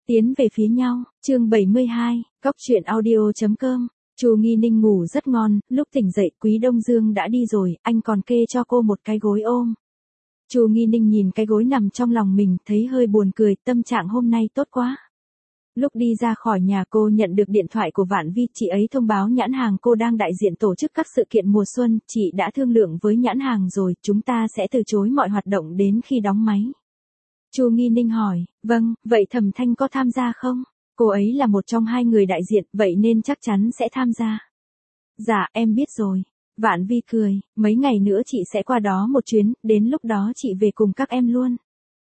Tiến về phía nhau, chương 72, Cóc truyện audio.com. Chu Nghi Ninh ngủ rất ngon, lúc tỉnh dậy Quý Đông Dương đã đi rồi, anh còn kê cho cô một cái gối ôm. Chu Nghi Ninh nhìn cái gối nằm trong lòng mình, thấy hơi buồn cười, tâm trạng hôm nay tốt quá. Lúc đi ra khỏi nhà cô nhận được điện thoại của Vạn Vi, chị ấy thông báo nhãn hàng cô đang đại diện tổ chức các sự kiện mùa xuân, chị đã thương lượng với nhãn hàng rồi, chúng ta sẽ từ chối mọi hoạt động đến khi đóng máy. Chu Nghi Ninh hỏi, vâng, vậy Thẩm Thanh có tham gia không? Cô ấy là một trong hai người đại diện, vậy nên chắc chắn sẽ tham gia. Dạ, em biết rồi. Vạn Vi cười, mấy ngày nữa chị sẽ qua đó một chuyến, đến lúc đó chị về cùng các em luôn.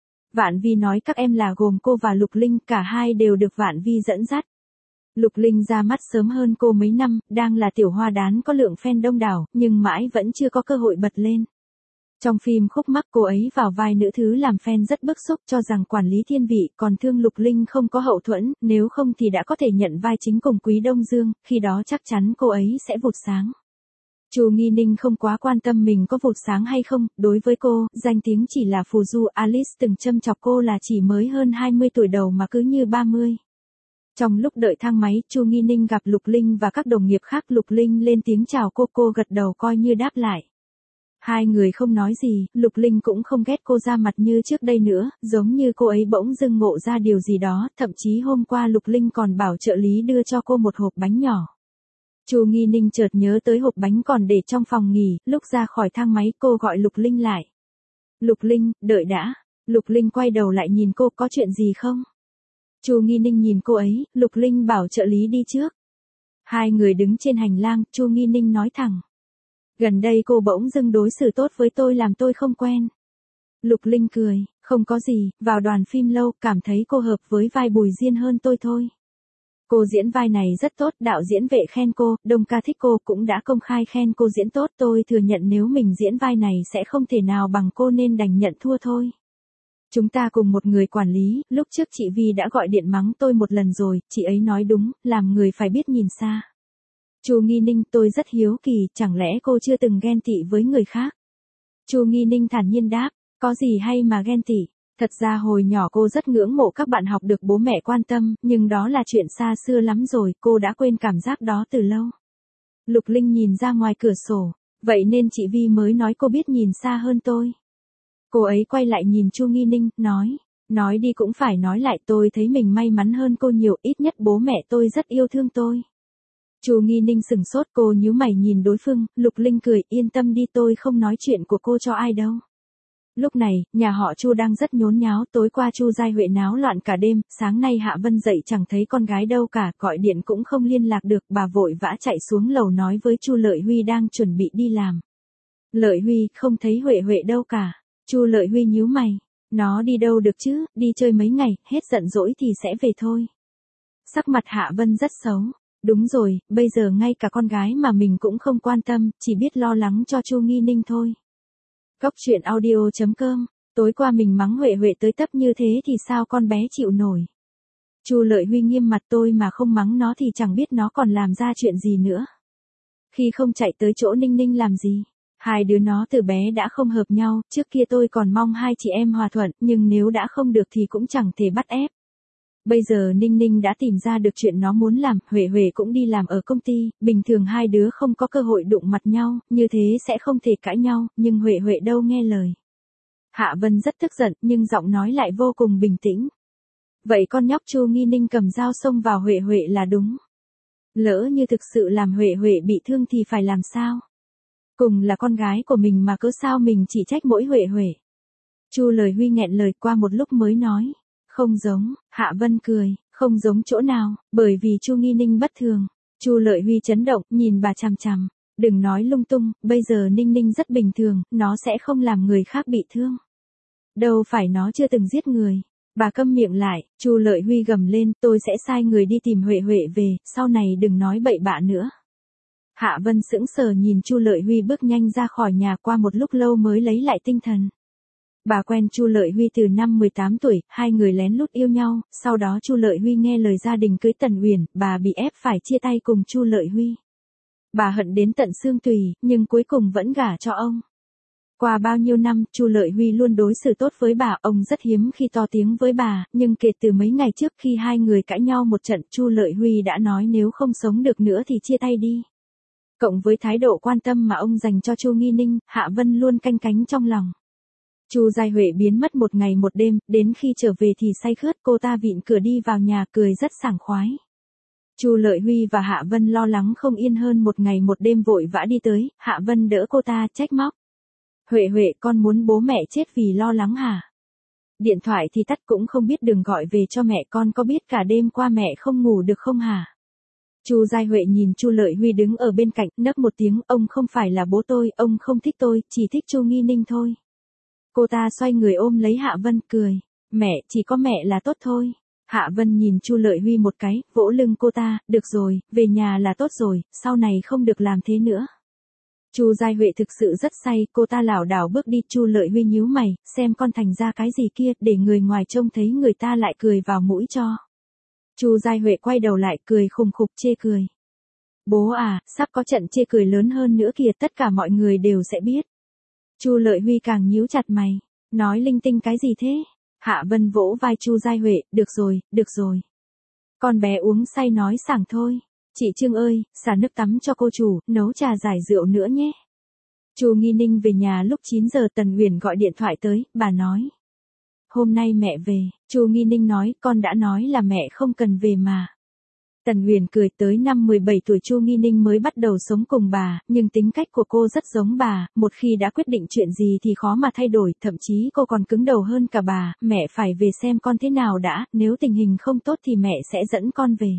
Vạn Vi nói các em là gồm cô và Lục Linh, cả hai đều được Vạn Vi dẫn dắt. Lục Linh ra mắt sớm hơn cô mấy năm, đang là tiểu hoa đán có lượng fan đông đảo, nhưng mãi vẫn chưa có cơ hội bật lên. Trong phim Khúc Mắc cô ấy vào vai nữ thứ làm fan rất bức xúc, cho rằng quản lý thiên vị, còn thương Lục Linh không có hậu thuẫn, nếu không thì đã có thể nhận vai chính cùng Quý Đông Dương, khi đó chắc chắn cô ấy sẽ vụt sáng. Chu Nghi Ninh không quá quan tâm mình có vụt sáng hay không, đối với cô, danh tiếng chỉ là phù du. Alice từng châm chọc cô là chỉ mới hơn 20 tuổi đầu mà cứ như 30. Trong lúc đợi thang máy, Chu Nghi Ninh gặp Lục Linh và các đồng nghiệp khác. Lục Linh lên tiếng chào cô gật đầu coi như đáp lại. Hai người không nói gì, Lục Linh cũng không ghét cô ra mặt như trước đây nữa, giống như cô ấy bỗng dưng ngộ ra điều gì đó, thậm chí hôm qua Lục Linh còn bảo trợ lý đưa cho cô một hộp bánh nhỏ. Chu Nghi Ninh chợt nhớ tới hộp bánh còn để trong phòng nghỉ, lúc ra khỏi thang máy cô gọi Lục Linh lại. Lục Linh, đợi đã. Lục Linh quay đầu lại nhìn cô, có chuyện gì không? Chu Nghi Ninh nhìn cô ấy, Lục Linh bảo trợ lý đi trước. Hai người đứng trên hành lang, Chu Nghi Ninh nói thẳng. Gần đây cô bỗng dưng đối xử tốt với tôi làm tôi không quen. Lục Linh cười, không có gì, vào đoàn phim lâu, cảm thấy cô hợp với vai Bùi Diên hơn tôi thôi. Cô diễn vai này rất tốt, đạo diễn Vệ khen cô, Đông Ca thích cô, cũng đã công khai khen cô diễn tốt, tôi thừa nhận nếu mình diễn vai này sẽ không thể nào bằng cô nên đành nhận thua thôi. Chúng ta cùng một người quản lý, lúc trước chị Vi đã gọi điện mắng tôi một lần rồi, chị ấy nói đúng, làm người phải biết nhìn xa. Chu Nghi Ninh, tôi rất hiếu kỳ, chẳng lẽ cô chưa từng ghen tị với người khác? Chu Nghi Ninh thản nhiên đáp, có gì hay mà ghen tị? Thật ra hồi nhỏ cô rất ngưỡng mộ các bạn học được bố mẹ quan tâm, nhưng đó là chuyện xa xưa lắm rồi, cô đã quên cảm giác đó từ lâu. Lục Linh nhìn ra ngoài cửa sổ, vậy nên chị Vi mới nói cô biết nhìn xa hơn tôi. Cô ấy quay lại nhìn Chu Nghi Ninh, nói đi cũng phải nói lại, tôi thấy mình may mắn hơn cô nhiều, ít nhất bố mẹ tôi rất yêu thương tôi. Chu Nghi Ninh sừng sốt, cô nhíu mày nhìn đối phương, Lục Linh cười, yên tâm đi, tôi không nói chuyện của cô cho ai đâu. Lúc này, nhà họ Chu đang rất nhốn nháo, tối qua Chu Giai Huệ náo loạn cả đêm, sáng nay Hạ Vân dậy chẳng thấy con gái đâu cả, gọi điện cũng không liên lạc được, bà vội vã chạy xuống lầu nói với Chu Lợi Huy đang chuẩn bị đi làm. Lợi Huy, không thấy Huệ đâu cả. Chu Lợi Huy nhíu mày, nó đi đâu được chứ, đi chơi mấy ngày, hết giận dỗi thì sẽ về thôi. Sắc mặt Hạ Vân rất xấu. Đúng rồi, bây giờ ngay cả con gái mà mình cũng không quan tâm, chỉ biết lo lắng cho Chu Nghi Ninh thôi. Cóc truyện audio.com, tối qua mình mắng Huệ tới tấp như thế thì sao con bé chịu nổi. Chu Lợi Huy nghiêm mặt, tôi mà không mắng nó thì chẳng biết nó còn làm ra chuyện gì nữa. Khi không chạy tới chỗ Ninh Ninh làm gì? Hai đứa nó từ bé đã không hợp nhau, trước kia tôi còn mong hai chị em hòa thuận, nhưng nếu đã không được thì cũng chẳng thể bắt ép. Bây giờ Ninh Ninh đã tìm ra được chuyện nó muốn làm, Huệ cũng đi làm ở công ty, bình thường hai đứa không có cơ hội đụng mặt nhau, như thế sẽ không thể cãi nhau, nhưng Huệ đâu nghe lời. Hạ Vân rất tức giận, nhưng giọng nói lại vô cùng bình tĩnh. Vậy con nhóc Chu Nghi Ninh cầm dao xông vào Huệ là đúng. Lỡ như thực sự làm Huệ bị thương thì phải làm sao? Cùng là con gái của mình mà cớ sao mình chỉ trách mỗi Huệ. Chu Lợi Huy nghẹn lời, qua một lúc mới nói. Không giống, Hạ Vân cười, không giống chỗ nào, bởi vì Chu Nghi Ninh bất thường. Chu Lợi Huy chấn động, nhìn bà chằm chằm, đừng nói lung tung, bây giờ Ninh Ninh rất bình thường, nó sẽ không làm người khác bị thương. Đâu phải nó chưa từng giết người. Bà câm miệng lại, Chu Lợi Huy gầm lên, tôi sẽ sai người đi tìm Huệ về, sau này đừng nói bậy bạ nữa. Hạ Vân sững sờ nhìn Chu Lợi Huy bước nhanh ra khỏi nhà, qua một lúc lâu mới lấy lại tinh thần. Bà quen Chu Lợi Huy từ năm 18 tuổi, hai người lén lút yêu nhau, sau đó Chu Lợi Huy nghe lời gia đình cưới Tần Uyển, bà bị ép phải chia tay cùng Chu Lợi Huy. Bà hận đến tận xương tùy, nhưng cuối cùng vẫn gả cho ông. Qua bao nhiêu năm, Chu Lợi Huy luôn đối xử tốt với bà, ông rất hiếm khi to tiếng với bà, nhưng kể từ mấy ngày trước khi hai người cãi nhau một trận, Chu Lợi Huy đã nói nếu không sống được nữa thì chia tay đi. Cộng với thái độ quan tâm mà ông dành cho Chu Nghi Ninh, Hạ Vân luôn canh cánh trong lòng. Chu Giai Huệ biến mất một ngày một đêm, đến khi trở về thì say khướt, cô ta vịn cửa đi vào nhà cười rất sảng khoái. Chu Lợi Huy và Hạ Vân lo lắng không yên hơn một ngày một đêm vội vã đi tới, Hạ Vân đỡ cô ta trách móc. Huệ Huệ, con muốn bố mẹ chết vì lo lắng hả? Điện thoại thì tắt cũng không biết đường gọi về cho mẹ, con có biết cả đêm qua mẹ không ngủ được không hả? Chu Giai Huệ nhìn Chu Lợi Huy đứng ở bên cạnh, nấc một tiếng, ông không phải là bố tôi, ông không thích tôi, chỉ thích Chu Nghi Ninh thôi. Cô ta xoay người ôm lấy Hạ Vân cười, mẹ, chỉ có mẹ là tốt thôi. Hạ Vân nhìn Chu Lợi Huy một cái, vỗ lưng cô ta, được rồi, về nhà là tốt rồi, sau này không được làm thế nữa. Chu Giai Huệ thực sự rất say, cô ta lảo đảo bước đi, Chu Lợi Huy nhíu mày, xem con thành ra cái gì kia, để người ngoài trông thấy người ta lại cười vào mũi cho. Chu Giai Huệ quay đầu lại cười khùng khục chê cười. Bố à, sắp có trận chê cười lớn hơn nữa kìa, tất cả mọi người đều sẽ biết. Chu Lợi Huy càng nhíu chặt mày, nói linh tinh cái gì thế? Hạ Vân vỗ vai Chu Giai Huệ, được rồi. Con bé uống say nói sảng thôi. Chị Trương ơi, xả nước tắm cho cô chủ, nấu trà giải rượu nữa nhé. Chu Nghi Ninh về nhà lúc 9 giờ, Tần Uyển gọi điện thoại tới, bà nói. Hôm nay mẹ về, Chu Nghi Ninh nói, con đã nói là mẹ không cần về mà. Tần Uyển cười, tới năm 17 tuổi Chu Nghi Ninh mới bắt đầu sống cùng bà, nhưng tính cách của cô rất giống bà, một khi đã quyết định chuyện gì thì khó mà thay đổi, thậm chí cô còn cứng đầu hơn cả bà, mẹ phải về xem con thế nào đã, nếu tình hình không tốt thì mẹ sẽ dẫn con về.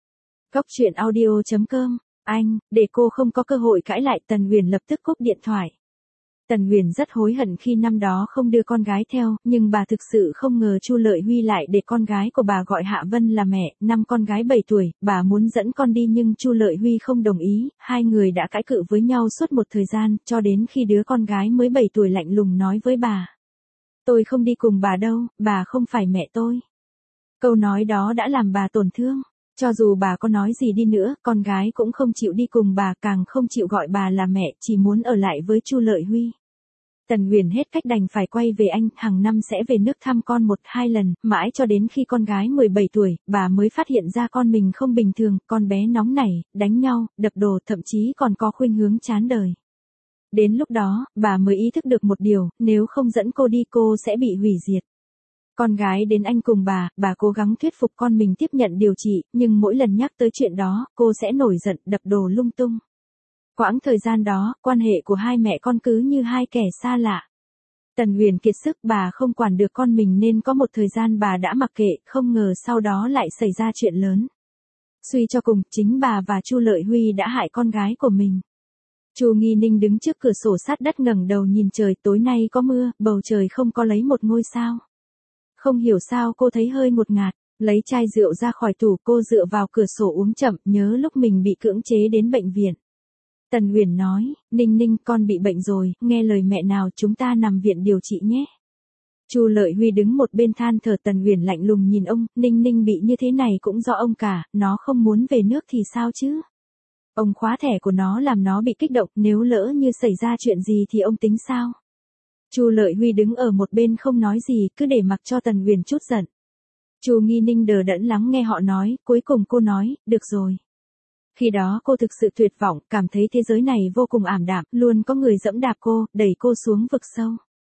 Góc truyện audio.com, anh, để cô không có cơ hội cãi lại, Tần Uyển lập tức cúp điện thoại. Tần Uyển rất hối hận khi năm đó không đưa con gái theo, nhưng bà thực sự không ngờ Chu Lợi Huy lại để con gái của bà gọi Hạ Vân là mẹ, năm con gái 7 tuổi, bà muốn dẫn con đi nhưng Chu Lợi Huy không đồng ý, hai người đã cãi cự với nhau suốt một thời gian, cho đến khi đứa con gái mới 7 tuổi lạnh lùng nói với bà. Tôi không đi cùng bà đâu, bà không phải mẹ tôi. Câu nói đó đã làm bà tổn thương. Cho dù bà có nói gì đi nữa, con gái cũng không chịu đi cùng bà, càng không chịu gọi bà là mẹ, chỉ muốn ở lại với Chu Lợi Huy. Tần Uyển hết cách đành phải quay về Anh, hàng năm sẽ về nước thăm con 1-2 lần, mãi cho đến khi con gái 17 tuổi, bà mới phát hiện ra con mình không bình thường, con bé nóng nảy, đánh nhau, đập đồ, thậm chí còn có khuynh hướng chán đời. Đến lúc đó, bà mới ý thức được một điều, nếu không dẫn cô đi cô sẽ bị hủy diệt. Con gái đến Anh cùng bà cố gắng thuyết phục con mình tiếp nhận điều trị, nhưng mỗi lần nhắc tới chuyện đó, cô sẽ nổi giận, đập đồ lung tung. Quãng thời gian đó, quan hệ của hai mẹ con cứ như hai kẻ xa lạ. Tần Uyển kiệt sức, bà không quản được con mình nên có một thời gian bà đã mặc kệ, không ngờ sau đó lại xảy ra chuyện lớn. Suy cho cùng, chính bà và Chu Lợi Huy đã hại con gái của mình. Chu Nghi Ninh đứng trước cửa sổ sát đất ngẩng đầu nhìn trời, tối nay có mưa, bầu trời không có lấy một ngôi sao. Không hiểu sao cô thấy hơi ngột ngạt, lấy chai rượu ra khỏi tủ, cô dựa vào cửa sổ uống chậm, nhớ lúc mình bị cưỡng chế đến bệnh viện. Tần Uyển nói, Ninh Ninh, con bị bệnh rồi, nghe lời mẹ nào, chúng ta nằm viện điều trị nhé. Chu Lợi Huy đứng một bên than thở, Tần Uyển lạnh lùng nhìn ông, Ninh Ninh bị như thế này cũng do ông cả, nó không muốn về nước thì sao chứ? Ông khóa thẻ của nó làm nó bị kích động, nếu lỡ như xảy ra chuyện gì thì ông tính sao? Chu Lợi Huy đứng ở một bên không nói gì, cứ để mặc cho Tần Uyển chút giận. Chu Nghi Ninh đờ đẫn lắng nghe họ nói, cuối cùng cô nói, được rồi. Khi đó cô thực sự tuyệt vọng, cảm thấy thế giới này vô cùng ảm đạm, luôn có người giẫm đạp cô, đẩy cô xuống vực sâu.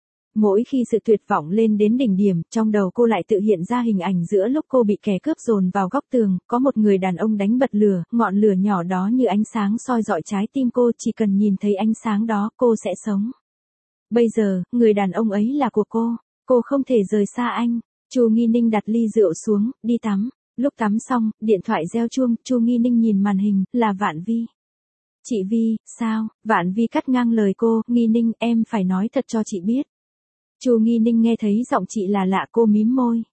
Mỗi khi sự tuyệt vọng lên đến đỉnh điểm, trong đầu cô lại tự hiện ra hình ảnh giữa lúc cô bị kẻ cướp dồn vào góc tường, có một người đàn ông đánh bật lửa, ngọn lửa nhỏ đó như ánh sáng soi rọi trái tim cô, chỉ cần nhìn thấy ánh sáng đó, cô sẽ sống. Bây giờ, người đàn ông ấy là của cô không thể rời xa anh. Chu Nghi Ninh đặt ly rượu xuống, đi tắm. Lúc tắm xong, điện thoại reo chuông, Chu Nghi Ninh nhìn màn hình, là Vạn Vi. Chị Vi, sao? Vạn Vi cắt ngang lời cô, Nghi Ninh, em phải nói thật cho chị biết. Chu Nghi Ninh nghe thấy giọng chị là lạ, cô mím môi.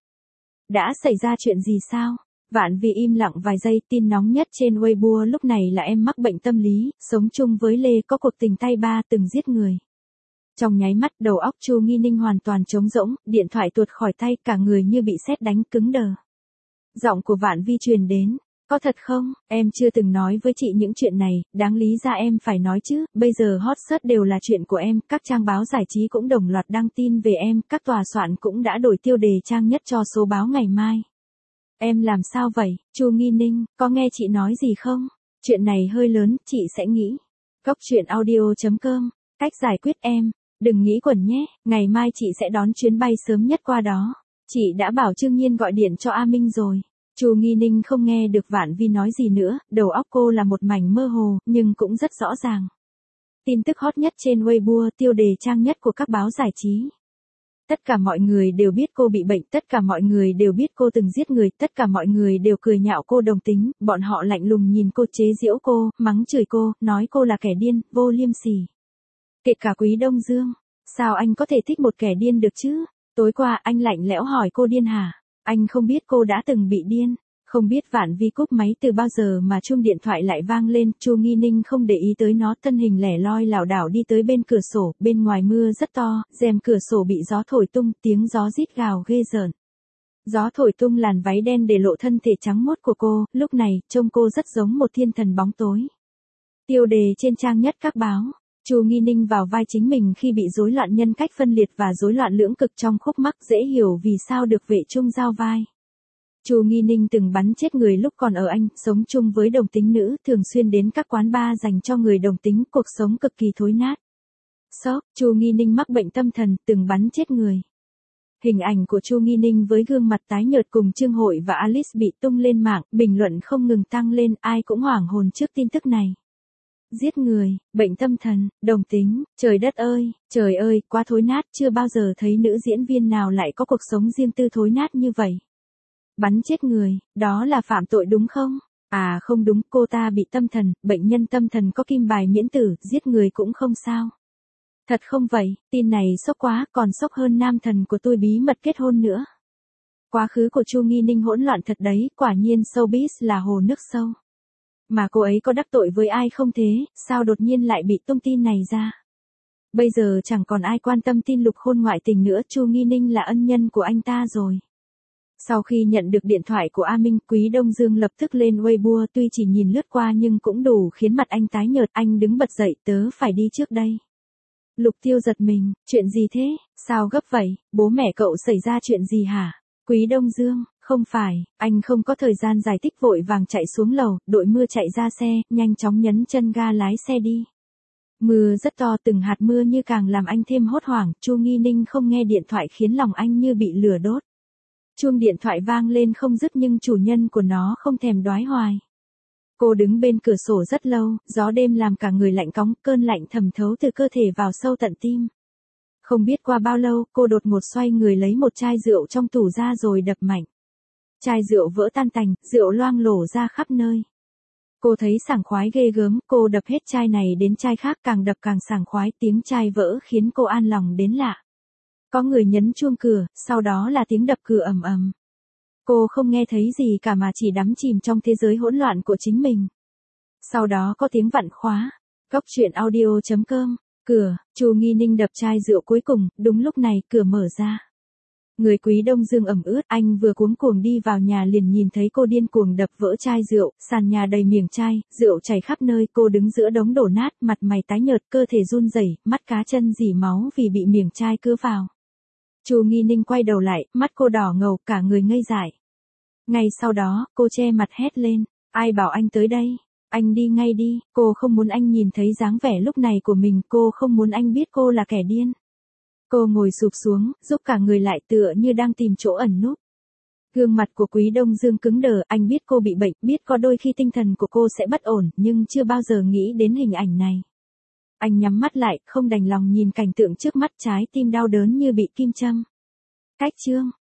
Đã xảy ra chuyện gì sao? Vạn Vi im lặng vài giây, tin nóng nhất trên Weibo lúc này là em mắc bệnh tâm lý, sống chung với Lê, có cuộc tình tay ba, từng giết người. Trong nháy mắt, đầu óc Chu Nghi Ninh hoàn toàn trống rỗng, điện thoại tuột khỏi tay, cả người như bị sét đánh, cứng đờ. Giọng của Vạn Vi truyền đến, Có thật không? Em chưa từng nói với chị những chuyện này, đáng lý ra em phải nói chứ, bây giờ hot search đều là chuyện của em, các trang báo giải trí cũng đồng loạt đăng tin về em, các tòa soạn cũng đã đổi tiêu đề trang nhất cho số báo ngày mai. Em làm sao vậy? Chu Nghi Ninh, có nghe chị nói gì không? Chuyện này hơi lớn, chị sẽ nghĩ. Cốc truyện audio.com, cách giải quyết em. Đừng nghĩ quẩn nhé, ngày mai chị sẽ đón chuyến bay sớm nhất qua đó. Chị đã bảo Trương Nhiên gọi điện cho A Minh rồi. Chu Nghi Ninh không nghe được Vạn Vi nói gì nữa, đầu óc cô là một mảnh mơ hồ, nhưng cũng rất rõ ràng. Tin tức hot nhất trên Weibo, tiêu đề trang nhất của các báo giải trí. Tất cả mọi người đều biết cô bị bệnh, tất cả mọi người đều biết cô từng giết người, tất cả mọi người đều cười nhạo cô đồng tính, bọn họ lạnh lùng nhìn cô, chế giễu cô, mắng chửi cô, nói cô là kẻ điên, vô liêm sỉ. Kể cả Quý Đông Dương, sao anh có thể thích một kẻ điên được chứ? Tối qua anh lạnh lẽo hỏi cô điên hả? Anh không biết cô đã từng bị điên. Không biết Vạn Vi cúp máy từ bao giờ mà chuông điện thoại lại vang lên, Chu Nghi Ninh không để ý tới nó, thân hình lẻ loi lảo đảo đi tới bên cửa sổ, bên ngoài mưa rất to, rèm cửa sổ bị gió thổi tung, tiếng gió rít gào ghê rợn. Gió thổi tung làn váy đen để lộ thân thể trắng muốt của cô, lúc này, trông cô rất giống một thiên thần bóng tối. Tiêu đề trên trang nhất các báo. Chu Nghi Ninh vào vai chính mình khi bị rối loạn nhân cách phân liệt và rối loạn lưỡng cực trong khúc mắc, dễ hiểu vì sao được Vệ Trung giao vai. Chu Nghi Ninh từng bắn chết người lúc còn ở Anh, sống chung với đồng tính nữ, thường xuyên đến các quán bar dành cho người đồng tính, cuộc sống cực kỳ thối nát. Sốc, Chu Nghi Ninh mắc bệnh tâm thần, từng bắn chết người. Hình ảnh của Chu Nghi Ninh với gương mặt tái nhợt cùng Trương Hội và Alice bị tung lên mạng, bình luận không ngừng tăng lên, ai cũng hoảng hồn trước tin tức này. Giết người, bệnh tâm thần, đồng tính, trời ơi, quá thối nát, chưa bao giờ thấy nữ diễn viên nào lại có cuộc sống riêng tư thối nát như vậy. Bắn chết người, đó là phạm tội đúng không? À không đúng, cô ta bị tâm thần, bệnh nhân tâm thần có kim bài miễn tử, giết người cũng không sao. Thật không vậy, tin này sốc quá, còn sốc hơn nam thần của tôi bí mật kết hôn nữa. Quá khứ của Chu Nghi Ninh hỗn loạn thật đấy, quả nhiên showbiz là hồ nước sâu. Mà cô ấy có đắc tội với ai không thế, sao đột nhiên lại bị tung tin này ra? Bây giờ chẳng còn ai quan tâm tin Lục Khôn ngoại tình nữa, Chu Nghi Ninh là ân nhân của anh ta rồi. Sau khi nhận được điện thoại của A Minh, Quý Đông Dương lập tức lên Weibo, tuy chỉ nhìn lướt qua nhưng cũng đủ khiến mặt anh tái nhợt, anh đứng bật dậy, tớ phải đi trước đây. Lục Tiêu giật mình, chuyện gì thế, sao gấp vậy, bố mẹ cậu xảy ra chuyện gì hả? Quý Đông Dương, không phải, anh không có thời gian giải thích, vội vàng chạy xuống lầu, đội mưa chạy ra xe, nhanh chóng nhấn chân ga lái xe đi. Mưa rất to, từng hạt mưa như càng làm anh thêm hốt hoảng, Chu Nghi Ninh không nghe điện thoại khiến lòng anh như bị lửa đốt. Chuông điện thoại vang lên không dứt nhưng chủ nhân của nó không thèm đoái hoài. Cô đứng bên cửa sổ rất lâu, gió đêm làm cả người lạnh cóng, cơn lạnh thẩm thấu từ cơ thể vào sâu tận tim. Không biết qua bao lâu, cô đột ngột xoay người lấy một chai rượu trong tủ ra rồi đập mạnh. Chai rượu vỡ tan tành, rượu loang lổ ra khắp nơi. Cô thấy sảng khoái ghê gớm, cô đập hết chai này đến chai khác, càng đập càng sảng khoái, tiếng chai vỡ khiến cô an lòng đến lạ. Có người nhấn chuông cửa, sau đó là tiếng đập cửa ầm ầm. Cô không nghe thấy gì cả mà chỉ đắm chìm trong thế giới hỗn loạn của chính mình. Sau đó có tiếng vặn khóa. Cốc truyện audio.com. Cửa, Chu Nghi Ninh đập chai rượu cuối cùng, đúng lúc này cửa mở ra. Người Quý Đông Dương ẩm ướt, anh vừa cuống cuồng đi vào nhà liền nhìn thấy cô điên cuồng đập vỡ chai rượu, sàn nhà đầy miếng chai, rượu chảy khắp nơi, cô đứng giữa đống đổ nát, mặt mày tái nhợt, cơ thể run rẩy, mắt cá chân rỉ máu vì bị miếng chai cứa vào. Chu Nghi Ninh quay đầu lại, mắt cô đỏ ngầu, cả người ngây dại. Ngay sau đó, cô che mặt hét lên, ai bảo anh tới đây? Anh đi ngay đi, cô không muốn anh nhìn thấy dáng vẻ lúc này của mình, cô không muốn anh biết cô là kẻ điên. Cô ngồi sụp xuống, giúp cả người lại tựa như đang tìm chỗ ẩn núp. Gương mặt của Quý Đông Dương cứng đờ, anh biết cô bị bệnh, biết có đôi khi tinh thần của cô sẽ bất ổn, nhưng chưa bao giờ nghĩ đến hình ảnh này. Anh nhắm mắt lại, không đành lòng nhìn cảnh tượng trước mắt, trái tim đau đớn như bị kim châm. Cách chương